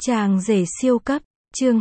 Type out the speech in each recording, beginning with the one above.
Chàng rể siêu cấp, chương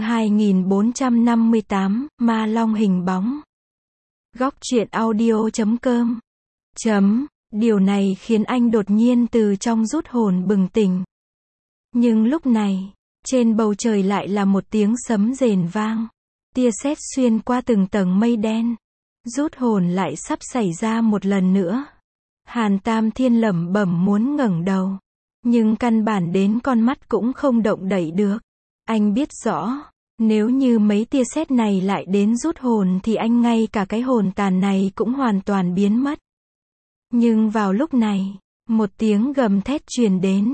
2458, Ma Long hình bóng. Góc truyện audio.com. Điều này khiến anh đột nhiên từ trong rút hồn bừng tỉnh. Nhưng lúc này, trên bầu trời lại là một tiếng sấm rền vang. Tia sét xuyên qua từng tầng mây đen. Rút hồn lại sắp xảy ra một lần nữa. Hàn Tam Thiên lẩm bẩm muốn ngẩng đầu. Nhưng căn bản đến con mắt cũng không động đậy được. Anh biết rõ, nếu như mấy tia sét này lại đến rút hồn thì anh ngay cả cái hồn tàn này cũng hoàn toàn biến mất. Nhưng vào lúc này, một tiếng gầm thét truyền đến.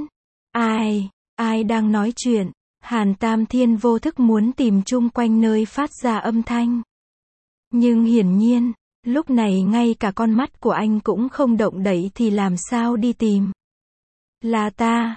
Ai đang nói chuyện? Hàn Tam Thiên vô thức muốn tìm chung quanh nơi phát ra âm thanh. Nhưng hiển nhiên, lúc này ngay cả con mắt của anh cũng không động đậy thì làm sao đi tìm. Là ta,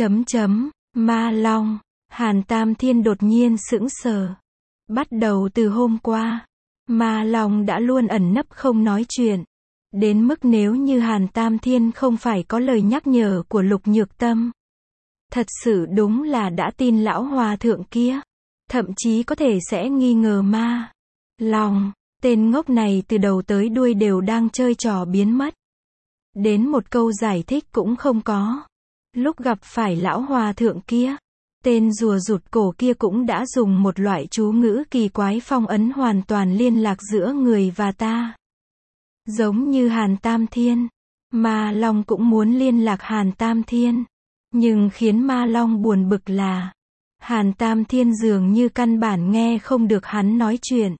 Ma Long. Hàn Tam Thiên đột nhiên sững sờ. Bắt đầu từ hôm qua, Ma Long đã luôn ẩn nấp không nói chuyện. Đến mức nếu như Hàn Tam Thiên không phải có lời nhắc nhở của Lục Nhược Tâm, thật sự đúng là đã tin lão hòa thượng kia. Thậm chí có thể sẽ nghi ngờ Ma Long. Tên ngốc này từ đầu tới đuôi đều đang chơi trò biến mất. Đến một câu giải thích cũng không có. Lúc gặp phải lão hòa thượng kia, tên rùa rụt cổ kia cũng đã dùng một loại chú ngữ kỳ quái phong ấn hoàn toàn liên lạc giữa người và ta. Giống như Hàn Tam Thiên, Ma Long cũng muốn liên lạc Hàn Tam Thiên. Nhưng khiến Ma Long buồn bực là, Hàn Tam Thiên dường như căn bản nghe không được hắn nói chuyện.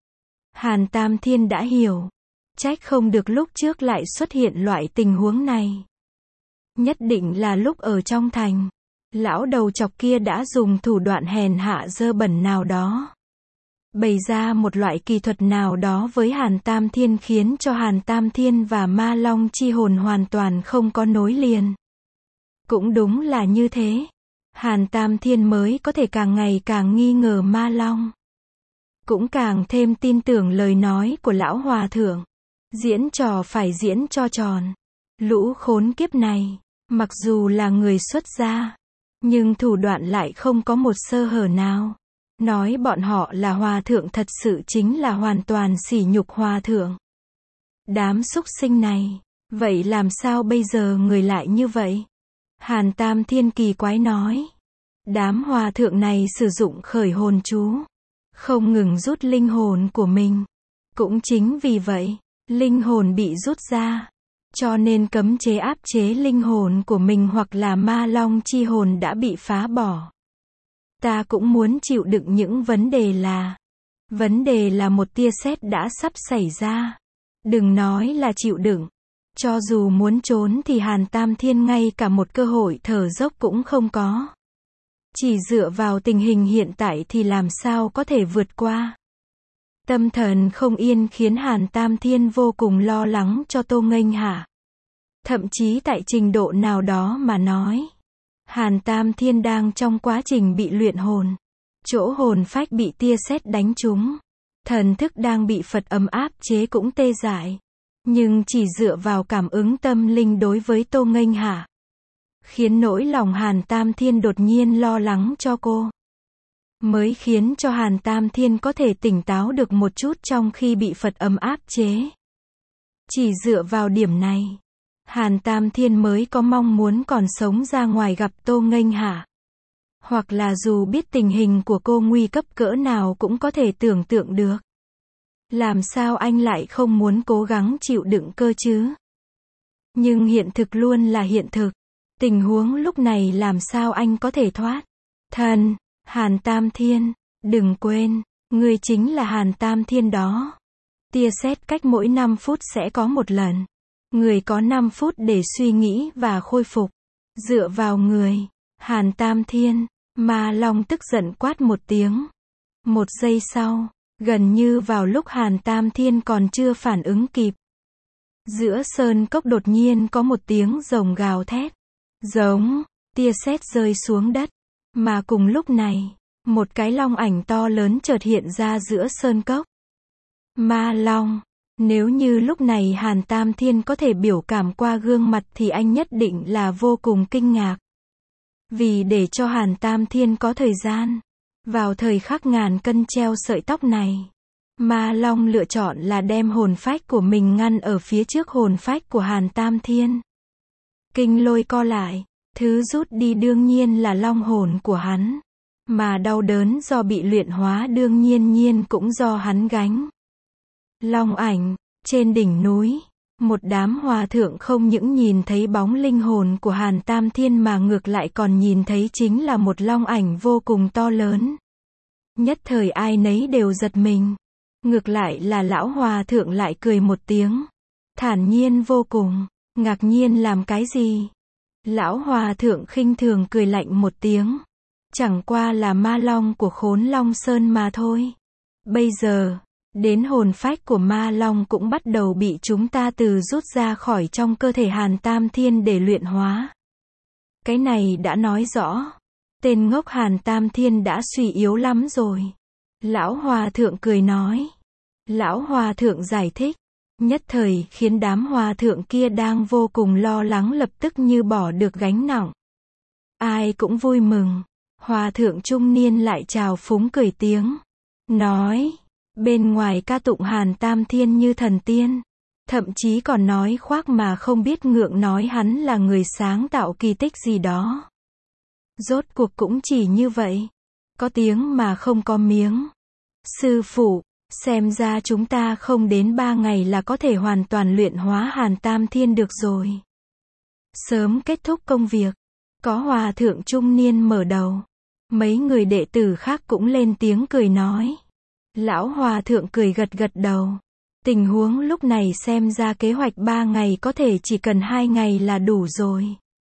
Hàn Tam Thiên đã hiểu. Trách không được lúc trước lại xuất hiện loại tình huống này. Nhất định là lúc ở trong thành, lão đầu chọc kia đã dùng thủ đoạn hèn hạ dơ bẩn nào đó, bày ra một loại kỳ thuật nào đó với Hàn Tam Thiên khiến cho Hàn Tam Thiên và Ma Long chi hồn hoàn toàn không có nối liền. Cũng đúng là như thế. Hàn Tam Thiên mới có thể càng ngày càng nghi ngờ Ma Long. Cũng càng thêm tin tưởng lời nói của lão hòa thượng. Diễn trò phải diễn cho tròn. Lũ khốn kiếp này, mặc dù là người xuất gia, nhưng thủ đoạn lại không có một sơ hở nào. Nói bọn họ là hòa thượng thật sự chính là hoàn toàn sỉ nhục hòa thượng. Đám súc sinh này, vậy làm sao bây giờ người lại như vậy? Hàn Tam Thiên kỳ quái nói. Đám hòa thượng này sử dụng khởi hồn chú, không ngừng rút linh hồn của mình. Cũng chính vì vậy, linh hồn bị rút ra, cho nên cấm chế áp chế linh hồn của mình hoặc là Ma Long chi hồn đã bị phá bỏ. Ta cũng muốn chịu đựng những vấn đề là một tia sét đã sắp xảy ra. Đừng nói là chịu đựng. Cho dù muốn trốn thì Hàn Tam Thiên ngay cả một cơ hội thở dốc cũng không có. Chỉ dựa vào tình hình hiện tại thì làm sao có thể vượt qua. Tâm thần không yên khiến Hàn Tam Thiên vô cùng lo lắng cho Tô Nghênh Hạ. Thậm chí tại trình độ nào đó mà nói, Hàn Tam Thiên đang trong quá trình bị luyện hồn. Chỗ hồn phách bị tia sét đánh trúng. Thần thức đang bị Phật âm áp chế cũng tê dại. Nhưng chỉ dựa vào cảm ứng tâm linh đối với Tô Nghênh Hạ, khiến nỗi lòng Hàn Tam Thiên đột nhiên lo lắng cho cô. Mới khiến cho Hàn Tam Thiên có thể tỉnh táo được một chút trong khi bị Phật âm áp chế. Chỉ dựa vào điểm này, Hàn Tam Thiên mới có mong muốn còn sống ra ngoài gặp Tô Nghênh Hạ. Hoặc là dù biết tình hình của cô nguy cấp cỡ nào cũng có thể tưởng tượng được. Làm sao anh lại không muốn cố gắng chịu đựng cơ chứ? Nhưng hiện thực luôn là hiện thực. Tình huống lúc này làm sao anh có thể thoát? Hàn Tam Thiên, đừng quên, ngươi chính là Hàn Tam Thiên đó. Tia sét cách mỗi 5 phút sẽ có một lần. Người có 5 phút để suy nghĩ và khôi phục. Dựa vào người. Hàn Tam Thiên. Ma Long tức giận quát một tiếng. Một giây sau, gần như vào lúc Hàn Tam Thiên còn chưa phản ứng kịp, giữa sơn cốc đột nhiên có một tiếng rồng gào thét. Giống, tia sét rơi xuống đất. Mà cùng lúc này, một cái long ảnh to lớn chợt hiện ra giữa sơn cốc. Ma Long. Nếu như lúc này Hàn Tam Thiên có thể biểu cảm qua gương mặt thì anh nhất định là vô cùng kinh ngạc. Vì để cho Hàn Tam Thiên có thời gian, vào thời khắc ngàn cân treo sợi tóc này, Ma Long lựa chọn là đem hồn phách của mình ngăn ở phía trước hồn phách của Hàn Tam Thiên. Kinh lôi co lại, thứ rút đi đương nhiên là long hồn của hắn, mà đau đớn do bị luyện hóa đương nhiên cũng do hắn gánh. Long ảnh, trên đỉnh núi, một đám hòa thượng không những nhìn thấy bóng linh hồn của Hàn Tam Thiên mà ngược lại còn nhìn thấy chính là một long ảnh vô cùng to lớn. Nhất thời ai nấy đều giật mình. Ngược lại là lão hòa thượng lại cười một tiếng, thản nhiên vô cùng, ngạc nhiên làm cái gì? Lão hòa thượng khinh thường cười lạnh một tiếng, chẳng qua là ma long của Khốn Long Sơn mà thôi. Bây giờ, đến hồn phách của ma long cũng bắt đầu bị chúng ta từ rút ra khỏi trong cơ thể Hàn Tam Thiên để luyện hóa. Cái này đã nói rõ, tên ngốc Hàn Tam Thiên đã suy yếu lắm rồi. Lão hòa thượng cười nói. Lão hòa thượng giải thích, nhất thời khiến đám hòa thượng kia đang vô cùng lo lắng lập tức như bỏ được gánh nặng. Ai cũng vui mừng. Hòa thượng trung niên lại chào phúng cười tiếng, nói, bên ngoài ca tụng Hàn Tam Thiên như thần tiên, thậm chí còn nói khoác mà không biết ngượng nói hắn là người sáng tạo kỳ tích gì đó. Rốt cuộc cũng chỉ như vậy, có tiếng mà không có miếng. Sư phụ, xem ra chúng ta không đến 3 ngày là có thể hoàn toàn luyện hóa Hàn Tam Thiên được rồi. Sớm kết thúc công việc, có hòa thượng trung niên mở đầu. Mấy người đệ tử khác cũng lên tiếng cười nói. Lão hòa thượng cười gật gật đầu. Tình huống lúc này xem ra kế hoạch 3 ngày có thể chỉ cần 2 ngày là đủ rồi.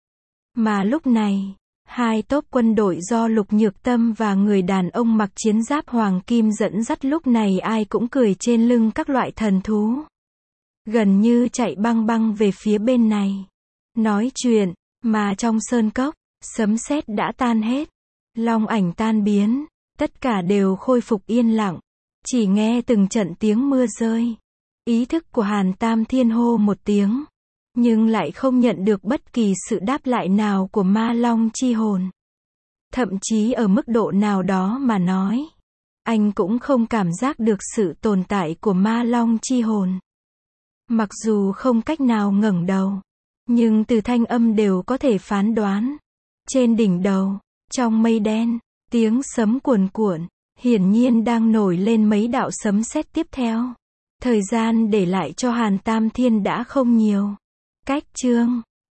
Mà lúc này, hai tốp quân đội do Lục Nhược Tâm và người đàn ông mặc chiến giáp hoàng kim dẫn dắt lúc này ai cũng cười trên lưng các loại thần thú. Gần như chạy băng băng về phía bên này. Nói chuyện, mà trong sơn cốc, sấm sét đã tan hết. Long ảnh tan biến, tất cả đều khôi phục yên lặng. Chỉ nghe từng trận tiếng mưa rơi. Ý thức của Hàn Tam Thiên hô một tiếng, nhưng lại không nhận được bất kỳ sự đáp lại nào của ma long chi hồn. Thậm chí ở mức độ nào đó mà nói, anh cũng không cảm giác được sự tồn tại của ma long chi hồn. Mặc dù không cách nào ngẩng đầu, nhưng từ thanh âm đều có thể phán đoán. Trên đỉnh đầu, trong mây đen, tiếng sấm cuồn cuộn, hiển nhiên đang nổi lên mấy đạo sấm sét tiếp theo. Thời gian để lại cho Hàn Tam Thiên đã không nhiều. Cách chương